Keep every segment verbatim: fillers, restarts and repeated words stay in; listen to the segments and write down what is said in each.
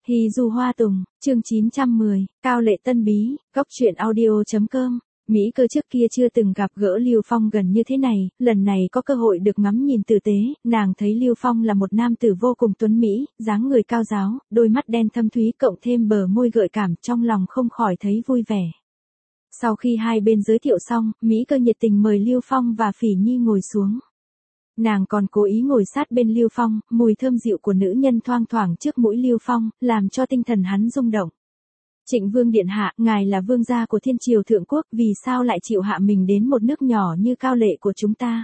Hy du hoa tùng, chương chín trăm mười, Cao Lệ Tân Bí, góc truyện audio.com. Mỹ Cơ trước kia chưa từng gặp gỡ Lưu Phong gần như thế này, lần này có cơ hội được ngắm nhìn tử tế, nàng thấy Lưu Phong là một nam tử vô cùng tuấn Mỹ, dáng người cao ráo, đôi mắt đen thâm thúy cộng thêm bờ môi gợi cảm, trong lòng không khỏi thấy vui vẻ. Sau khi hai bên giới thiệu xong, Mỹ Cơ nhiệt tình mời Lưu Phong và Phỉ Nhi ngồi xuống. Nàng còn cố ý ngồi sát bên Lưu Phong, mùi thơm dịu của nữ nhân thoang thoảng trước mũi Lưu Phong, làm cho tinh thần hắn rung động. Trịnh Vương điện hạ, ngài là vương gia của Thiên Triều Thượng Quốc, vì sao lại chịu hạ mình đến một nước nhỏ như Cao Lệ của chúng ta?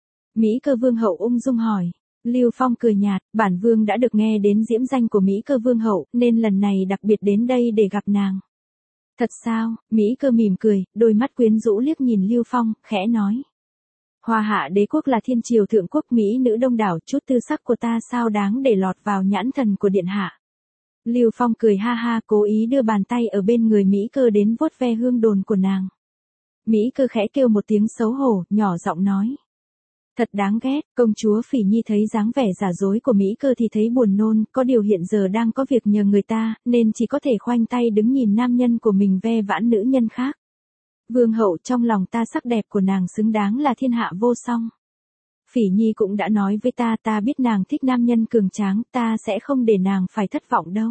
Mỹ Cơ vương hậu ung dung hỏi. Lưu Phong cười nhạt, bản vương đã được nghe đến diễm danh của Mỹ Cơ vương hậu, nên lần này đặc biệt đến đây để gặp nàng. Thật sao? Mỹ Cơ mỉm cười, đôi mắt quyến rũ liếc nhìn Lưu Phong, khẽ nói. Hoa Hạ đế quốc là Thiên Triều Thượng Quốc, mỹ nữ đông đảo, chút tư sắc của ta sao đáng để lọt vào nhãn thần của điện hạ. Lưu Phong cười ha ha, cố ý đưa bàn tay ở bên người Mỹ Cơ đến vuốt ve hương đồn của nàng. Mỹ Cơ khẽ kêu một tiếng xấu hổ, nhỏ giọng nói. Thật đáng ghét. Công chúa Phỉ Nhi thấy dáng vẻ giả dối của Mỹ Cơ thì thấy buồn nôn, có điều hiện giờ đang có việc nhờ người ta, nên chỉ có thể khoanh tay đứng nhìn nam nhân của mình ve vãn nữ nhân khác. Vương hậu, trong lòng ta sắc đẹp của nàng xứng đáng là thiên hạ vô song. Phỉ Nhi cũng đã nói với ta, ta biết nàng thích nam nhân cường tráng, ta sẽ không để nàng phải thất vọng đâu.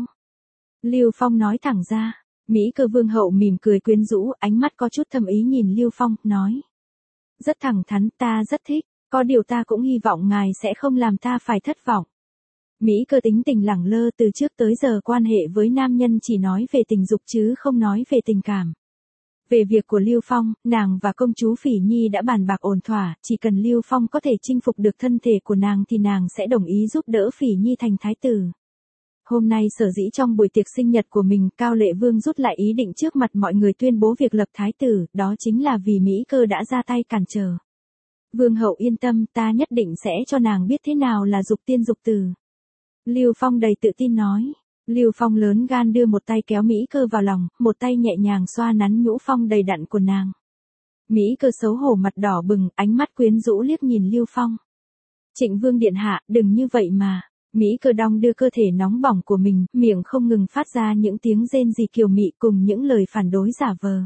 Lưu Phong nói thẳng ra. Mỹ Cơ vương hậu mỉm cười quyến rũ, ánh mắt có chút thâm ý nhìn Lưu Phong, nói. Rất thẳng thắn, ta rất thích, có điều ta cũng hy vọng ngài sẽ không làm ta phải thất vọng. Mỹ Cơ tính tình lẳng lơ, từ trước tới giờ quan hệ với nam nhân chỉ nói về tình dục chứ không nói về tình cảm. Về việc của Lưu Phong, nàng và công chúa Phỉ Nhi đã bàn bạc ổn thỏa, chỉ cần Lưu Phong có thể chinh phục được thân thể của nàng thì nàng sẽ đồng ý giúp đỡ Phỉ Nhi thành thái tử. Hôm nay sở dĩ trong buổi tiệc sinh nhật của mình, Cao Lệ Vương rút lại ý định trước mặt mọi người tuyên bố việc lập thái tử, đó chính là vì Mỹ Cơ đã ra tay cản trở. Vương hậu yên tâm, ta nhất định sẽ cho nàng biết thế nào là dục tiên dục tử. Lưu Phong đầy tự tin nói. Lưu Phong lớn gan đưa một tay kéo Mỹ Cơ vào lòng, một tay nhẹ nhàng xoa nắn nhũ phong đầy đặn của nàng. Mỹ Cơ xấu hổ mặt đỏ bừng, ánh mắt quyến rũ liếc nhìn Lưu Phong. Trịnh Vương điện hạ, đừng như vậy mà. Mỹ Cơ đong đưa cơ thể nóng bỏng của mình, miệng không ngừng phát ra những tiếng rên rỉ kiều mị cùng những lời phản đối giả vờ.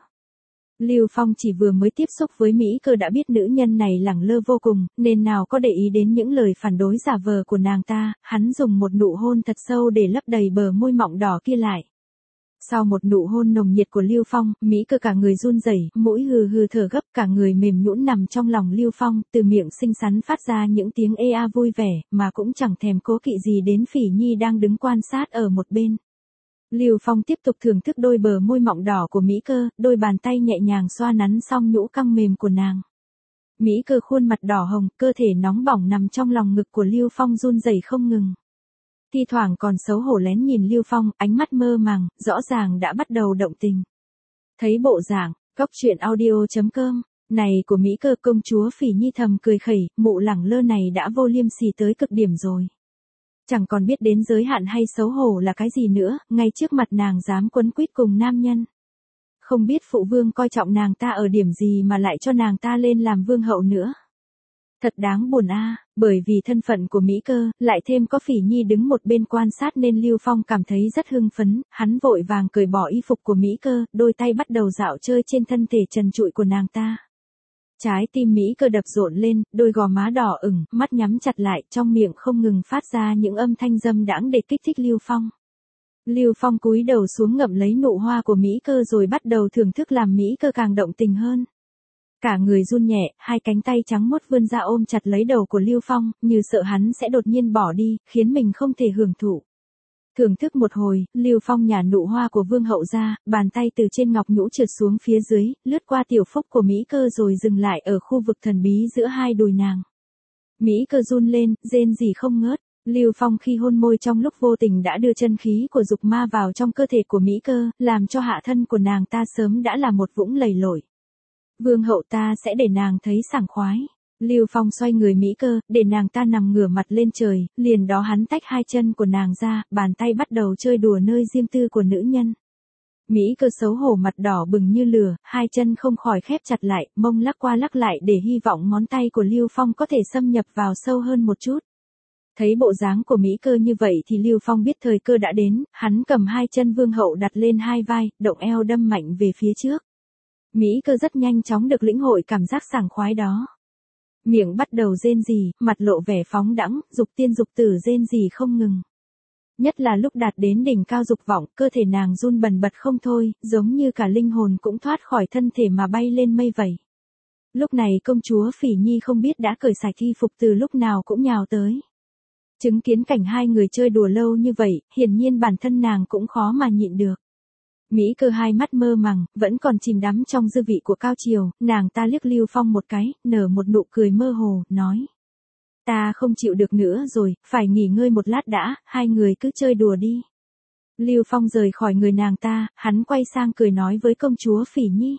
Lưu Phong chỉ vừa mới tiếp xúc với Mỹ Cơ đã biết nữ nhân này lẳng lơ vô cùng, nên nào có để ý đến những lời phản đối giả vờ của nàng ta, hắn dùng một nụ hôn thật sâu để lấp đầy bờ môi mọng đỏ kia lại. Sau một nụ hôn nồng nhiệt của Lưu Phong, Mỹ Cơ cả người run rẩy, mũi hừ hừ thở gấp, cả người mềm nhũn nằm trong lòng Lưu Phong, từ miệng xinh xắn phát ra những tiếng ê a vui vẻ, mà cũng chẳng thèm cố kỵ gì đến Phỉ Nhi đang đứng quan sát ở một bên. Lưu Phong tiếp tục thưởng thức đôi bờ môi mọng đỏ của Mỹ Cơ, đôi bàn tay nhẹ nhàng xoa nắn xong nhũ căng mềm của nàng. Mỹ Cơ khuôn mặt đỏ hồng, cơ thể nóng bỏng nằm trong lòng ngực của Lưu Phong run rẩy không ngừng. Thi thoảng còn xấu hổ lén nhìn Lưu Phong, ánh mắt mơ màng, rõ ràng đã bắt đầu động tình. Thấy bộ dạng, góc truyện audio.com, này của Mỹ Cơ, công chúa Phỉ Nhi thầm cười khẩy, mụ lẳng lơ này đã vô liêm sỉ tới cực điểm rồi. Chẳng còn biết đến giới hạn hay xấu hổ là cái gì nữa, ngay trước mặt nàng dám quấn quýt cùng nam nhân. Không biết phụ vương coi trọng nàng ta ở điểm gì mà lại cho nàng ta lên làm vương hậu nữa. Thật đáng buồn a, bởi vì thân phận của Mỹ Cơ, lại thêm có Phỉ Nhi đứng một bên quan sát nên Lưu Phong cảm thấy rất hưng phấn, hắn vội vàng cởi bỏ y phục của Mỹ Cơ, đôi tay bắt đầu dạo chơi trên thân thể trần trụi của nàng ta. Trái tim Mỹ Cơ đập rộn lên, đôi gò má đỏ ửng, mắt nhắm chặt lại, trong miệng không ngừng phát ra những âm thanh dâm đãng để kích thích Lưu Phong. Lưu Phong cúi đầu xuống ngậm lấy nụ hoa của Mỹ Cơ rồi bắt đầu thưởng thức làm Mỹ Cơ càng động tình hơn. Cả người run nhẹ, hai cánh tay trắng muốt vươn ra ôm chặt lấy đầu của Lưu Phong, như sợ hắn sẽ đột nhiên bỏ đi, khiến mình không thể hưởng thụ. Thưởng thức một hồi, Lưu Phong nhả nụ hoa của vương hậu ra, bàn tay từ trên ngọc nhũ trượt xuống phía dưới, lướt qua tiểu phúc của Mỹ Cơ rồi dừng lại ở khu vực thần bí giữa hai đùi nàng. Mỹ Cơ run lên, rên rỉ không ngớt. Lưu Phong khi hôn môi trong lúc vô tình đã đưa chân khí của dục ma vào trong cơ thể của Mỹ Cơ, làm cho hạ thân của nàng ta sớm đã là một vũng lầy lội. Vương hậu, ta sẽ để nàng thấy sảng khoái. Lưu Phong xoay người Mỹ Cơ, để nàng ta nằm ngửa mặt lên trời, liền đó hắn tách hai chân của nàng ra, bàn tay bắt đầu chơi đùa nơi riêng tư của nữ nhân. Mỹ Cơ xấu hổ mặt đỏ bừng như lửa, hai chân không khỏi khép chặt lại, mông lắc qua lắc lại để hy vọng ngón tay của Lưu Phong có thể xâm nhập vào sâu hơn một chút. Thấy bộ dáng của Mỹ Cơ như vậy thì Lưu Phong biết thời cơ đã đến, hắn cầm hai chân Vương Hậu đặt lên hai vai, động eo đâm mạnh về phía trước. Mỹ Cơ rất nhanh chóng được lĩnh hội cảm giác sảng khoái đó. Miệng bắt đầu rên rỉ, mặt lộ vẻ phóng đãng, dục tiên dục tử rên rỉ không ngừng. Nhất là lúc đạt đến đỉnh cao dục vọng, cơ thể nàng run bần bật không thôi, giống như cả linh hồn cũng thoát khỏi thân thể mà bay lên mây vậy. Lúc này công chúa Phỉ Nhi không biết đã cởi sạch y phục từ lúc nào cũng nhào tới. Chứng kiến cảnh hai người chơi đùa lâu như vậy, hiển nhiên bản thân nàng cũng khó mà nhịn được. Mỹ Cơ hai mắt mơ màng, vẫn còn chìm đắm trong dư vị của cao triều, nàng ta liếc Lưu Phong một cái, nở một nụ cười mơ hồ, nói. Ta không chịu được nữa rồi, phải nghỉ ngơi một lát đã, hai người cứ chơi đùa đi. Lưu Phong rời khỏi người nàng ta, hắn quay sang cười nói với công chúa Phỉ Nhi.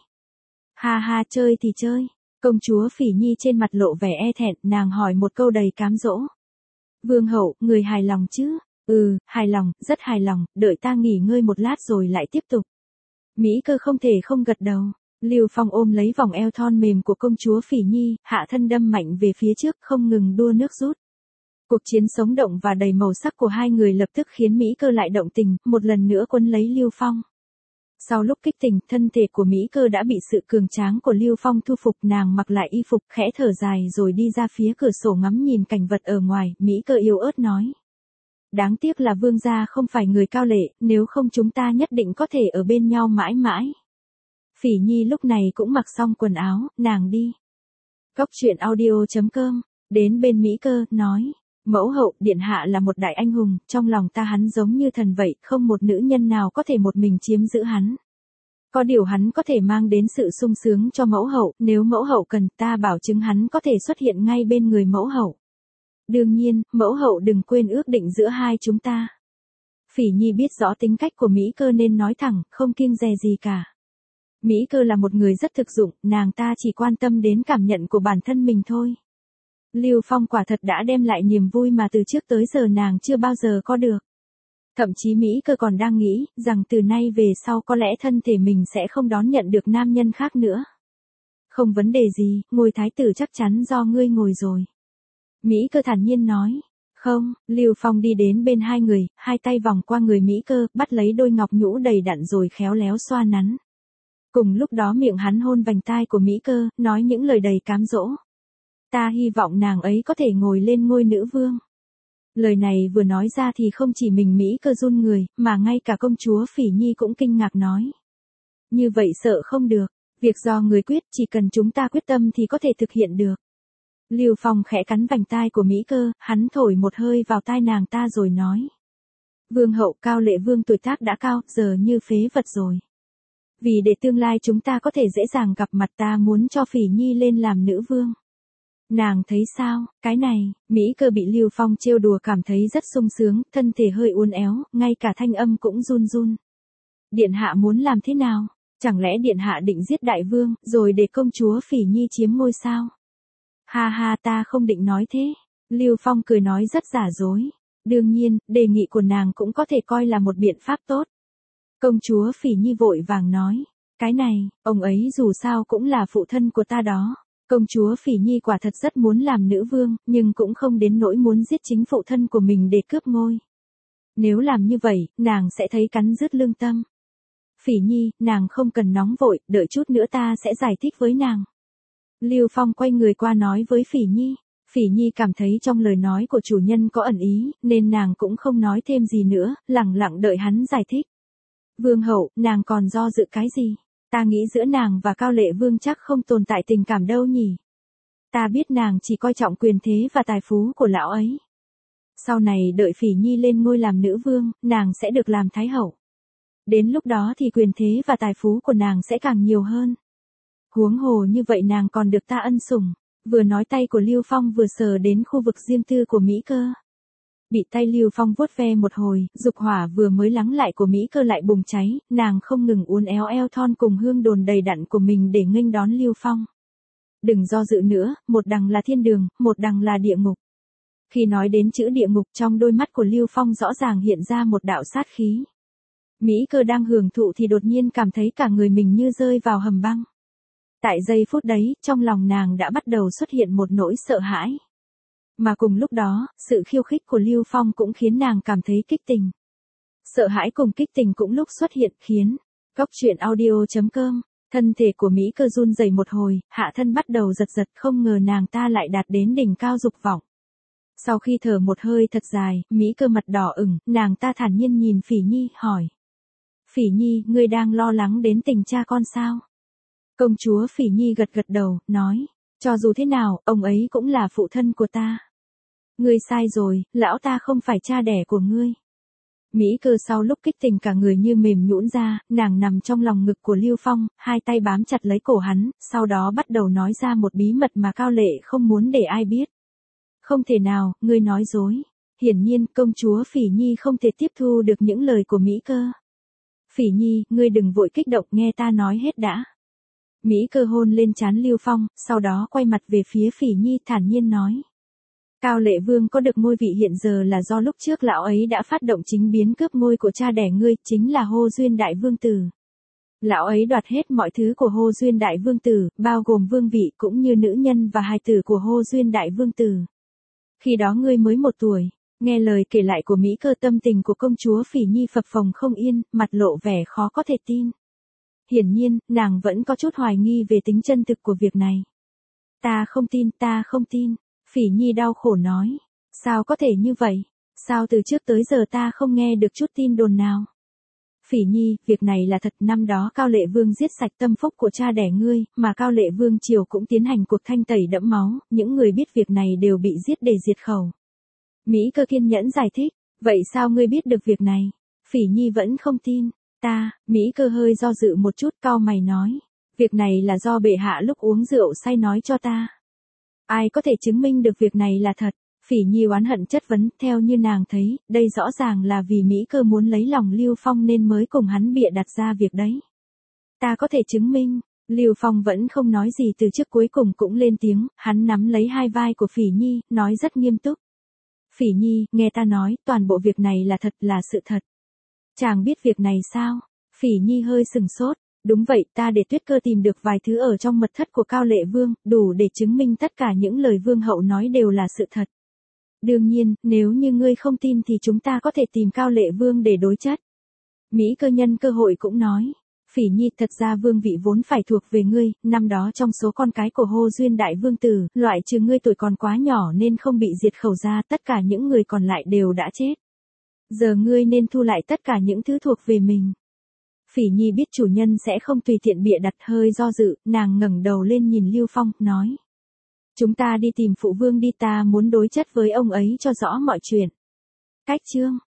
Ha ha, chơi thì chơi. Công chúa Phỉ Nhi trên mặt lộ vẻ e thẹn, nàng hỏi một câu đầy cám dỗ. Vương hậu, người hài lòng chứ? Ừ, hài lòng, rất hài lòng, đợi ta nghỉ ngơi một lát rồi lại tiếp tục. Mỹ Cơ không thể không gật đầu. Lưu Phong ôm lấy vòng eo thon mềm của công chúa Phỉ Nhi, hạ thân đâm mạnh về phía trước, không ngừng đua nước rút. Cuộc chiến sống động và đầy màu sắc của hai người lập tức khiến Mỹ Cơ lại động tình, một lần nữa quấn lấy Lưu Phong. Sau lúc kích tình, thân thể của Mỹ Cơ đã bị sự cường tráng của Lưu Phong thu phục, nàng mặc lại y phục, khẽ thở dài rồi đi ra phía cửa sổ ngắm nhìn cảnh vật ở ngoài, Mỹ Cơ yếu ớt nói. Đáng tiếc là vương gia không phải người cao lệ, nếu không chúng ta nhất định có thể ở bên nhau mãi mãi. Phỉ Nhi lúc này cũng mặc xong quần áo, nàng đi. Góc truyện audio chấm com, đến bên Mỹ Cơ, nói. Mẫu hậu, điện hạ là một đại anh hùng, trong lòng ta hắn giống như thần vậy, không một nữ nhân nào có thể một mình chiếm giữ hắn. Có điều hắn có thể mang đến sự sung sướng cho mẫu hậu, nếu mẫu hậu cần, ta bảo chứng hắn có thể xuất hiện ngay bên người mẫu hậu. Đương nhiên, mẫu hậu đừng quên ước định giữa hai chúng ta. Phỉ Nhi biết rõ tính cách của Mỹ Cơ nên nói thẳng, không kiêng dè gì cả. Mỹ Cơ là một người rất thực dụng, nàng ta chỉ quan tâm đến cảm nhận của bản thân mình thôi. Lưu Phong quả thật đã đem lại niềm vui mà từ trước tới giờ nàng chưa bao giờ có được. Thậm chí Mỹ Cơ còn đang nghĩ, rằng từ nay về sau có lẽ thân thể mình sẽ không đón nhận được nam nhân khác nữa. Không vấn đề gì, ngôi thái tử chắc chắn do ngươi ngồi rồi. Mỹ Cơ thản nhiên nói. Không, Lưu Phong đi đến bên hai người, hai tay vòng qua người Mỹ Cơ, bắt lấy đôi ngọc nhũ đầy đặn rồi khéo léo xoa nắn. Cùng lúc đó miệng hắn hôn vành tai của Mỹ Cơ, nói những lời đầy cám dỗ. Ta hy vọng nàng ấy có thể ngồi lên ngôi nữ vương. Lời này vừa nói ra thì không chỉ mình Mỹ Cơ run người, mà ngay cả công chúa Phỉ Nhi cũng kinh ngạc nói. Như vậy sợ không được, việc do người quyết, chỉ cần chúng ta quyết tâm thì có thể thực hiện được. Lưu Phong khẽ cắn vành tai của Mỹ Cơ, hắn thổi một hơi vào tai nàng ta rồi nói. Vương hậu, Cao Lệ Vương tuổi tác đã cao, giờ như phế vật rồi. Vì để tương lai chúng ta có thể dễ dàng gặp mặt, ta muốn cho Phỉ Nhi lên làm nữ vương. Nàng thấy sao, cái này, Mỹ Cơ bị Lưu Phong trêu đùa cảm thấy rất sung sướng, thân thể hơi uốn éo, ngay cả thanh âm cũng run run. Điện hạ muốn làm thế nào? Chẳng lẽ điện hạ định giết đại vương, rồi để công chúa Phỉ Nhi chiếm ngôi sao? Ha ha, ta không định nói thế. Lưu Phong cười nói rất giả dối. Đương nhiên, đề nghị của nàng cũng có thể coi là một biện pháp tốt. Công chúa Phỉ Nhi vội vàng nói. Cái này, ông ấy dù sao cũng là phụ thân của ta đó. Công chúa Phỉ Nhi quả thật rất muốn làm nữ vương, nhưng cũng không đến nỗi muốn giết chính phụ thân của mình để cướp ngôi. Nếu làm như vậy, nàng sẽ thấy cắn rứt lương tâm. Phỉ Nhi, nàng không cần nóng vội, đợi chút nữa ta sẽ giải thích với nàng. Lưu Phong quay người qua nói với Phỉ Nhi. Phỉ Nhi cảm thấy trong lời nói của chủ nhân có ẩn ý, nên nàng cũng không nói thêm gì nữa, lẳng lặng đợi hắn giải thích. Vương hậu, nàng còn do dự cái gì? Ta nghĩ giữa nàng và Cao Lệ Vương chắc không tồn tại tình cảm đâu nhỉ? Ta biết nàng chỉ coi trọng quyền thế và tài phú của lão ấy. Sau này đợi Phỉ Nhi lên ngôi làm nữ vương, nàng sẽ được làm thái hậu. Đến lúc đó thì quyền thế và tài phú của nàng sẽ càng nhiều hơn. Huống hồ như vậy nàng còn được ta ân sủng. Vừa nói tay của Lưu Phong vừa sờ đến khu vực riêng tư của Mỹ Cơ. Bị tay Lưu Phong vuốt ve một hồi, dục hỏa vừa mới lắng lại của Mỹ Cơ lại bùng cháy, nàng không ngừng uốn éo eo thon cùng hương đồn đầy đặn của mình để nghênh đón Lưu Phong. Đừng do dự nữa, một đằng là thiên đường, một đằng là địa ngục. Khi nói đến chữ địa ngục, trong đôi mắt của Lưu Phong rõ ràng hiện ra một đạo sát khí. Mỹ Cơ đang hưởng thụ thì đột nhiên cảm thấy cả người mình như rơi vào hầm băng. Tại giây phút đấy, trong lòng nàng đã bắt đầu xuất hiện một nỗi sợ hãi. Mà cùng lúc đó, sự khiêu khích của Lưu Phong cũng khiến nàng cảm thấy kích tình. Sợ hãi cùng kích tình cũng lúc xuất hiện khiến Cóc truyện audio chấm com. Thân thể của Mỹ Cơ run rẩy một hồi, hạ thân bắt đầu giật giật, không ngờ nàng ta lại đạt đến đỉnh cao dục vọng. Sau khi thở một hơi thật dài, Mỹ Cơ mặt đỏ ửng, nàng ta thản nhiên nhìn Phỉ Nhi, hỏi. Phỉ Nhi, ngươi đang lo lắng đến tình cha con sao? Công chúa Phỉ Nhi gật gật đầu, nói. Cho dù thế nào, ông ấy cũng là phụ thân của ta. Ngươi sai rồi, lão ta không phải cha đẻ của ngươi. Mỹ Cơ sau lúc kích tình cả người như mềm nhũn ra, nàng nằm trong lòng ngực của Lưu Phong, hai tay bám chặt lấy cổ hắn, sau đó bắt đầu nói ra một bí mật mà Cao Lệ không muốn để ai biết. Không thể nào, ngươi nói dối. Hiển nhiên, công chúa Phỉ Nhi không thể tiếp thu được những lời của Mỹ Cơ. Phỉ Nhi, ngươi đừng vội kích động, nghe ta nói hết đã. Mỹ Cơ hôn lên trán Lưu Phong, sau đó quay mặt về phía Phỉ Nhi thản nhiên nói. Cao Lệ Vương có được ngôi vị hiện giờ là do lúc trước lão ấy đã phát động chính biến cướp ngôi của cha đẻ ngươi, chính là Hô Duyên Đại Vương Tử. Lão ấy đoạt hết mọi thứ của Hô Duyên Đại Vương Tử, bao gồm vương vị cũng như nữ nhân và hài tử của Hô Duyên Đại Vương Tử. Khi đó ngươi mới một tuổi, nghe lời kể lại của Mỹ Cơ, tâm tình của công chúa Phỉ Nhi phập phồng không yên, mặt lộ vẻ khó có thể tin. Hiển nhiên, nàng vẫn có chút hoài nghi về tính chân thực của việc này. Ta không tin, ta không tin. Phỉ Nhi đau khổ nói. Sao có thể như vậy? Sao từ trước tới giờ ta không nghe được chút tin đồn nào? Phỉ Nhi, việc này là thật, năm đó Cao Lệ Vương giết sạch tâm phúc của cha đẻ ngươi, mà Cao Lệ Vương triều cũng tiến hành cuộc thanh tẩy đẫm máu, những người biết việc này đều bị giết để diệt khẩu. Mỹ Cơ kiên nhẫn giải thích, vậy sao ngươi biết được việc này? Phỉ Nhi vẫn không tin. Ta, Mỹ Cơ hơi do dự một chút, cau mày nói. Việc này là do bệ hạ lúc uống rượu say nói cho ta. Ai có thể chứng minh được việc này là thật? Phỉ Nhi oán hận chất vấn, theo như nàng thấy, đây rõ ràng là vì Mỹ Cơ muốn lấy lòng Lưu Phong nên mới cùng hắn bịa đặt ra việc đấy. Ta có thể chứng minh. Lưu Phong vẫn không nói gì, từ trước cuối cùng cũng lên tiếng, hắn nắm lấy hai vai của Phỉ Nhi, nói rất nghiêm túc. Phỉ Nhi, nghe ta nói, toàn bộ việc này là thật, là sự thật. Chàng biết việc này sao? Phỉ Nhi hơi sừng sốt. Đúng vậy, ta để Tuyết Cơ tìm được vài thứ ở trong mật thất của Cao Lệ Vương, đủ để chứng minh tất cả những lời Vương hậu nói đều là sự thật. Đương nhiên, nếu như ngươi không tin thì chúng ta có thể tìm Cao Lệ Vương để đối chất. Mỹ Cơ nhân cơ hội cũng nói. Phỉ Nhi, thật ra vương vị vốn phải thuộc về ngươi, năm đó trong số con cái của Hô Duyên Đại Vương Tử, loại trừ ngươi tuổi còn quá nhỏ nên không bị diệt khẩu ra, tất cả những người còn lại đều đã chết. Giờ ngươi nên thu lại tất cả những thứ thuộc về mình. Phỉ Nhi biết chủ nhân sẽ không tùy tiện bịa đặt, hơi do dự, nàng ngẩng đầu lên nhìn Lưu Phong, nói. Chúng ta đi tìm phụ vương đi, ta muốn đối chất với ông ấy cho rõ mọi chuyện. Cách chương.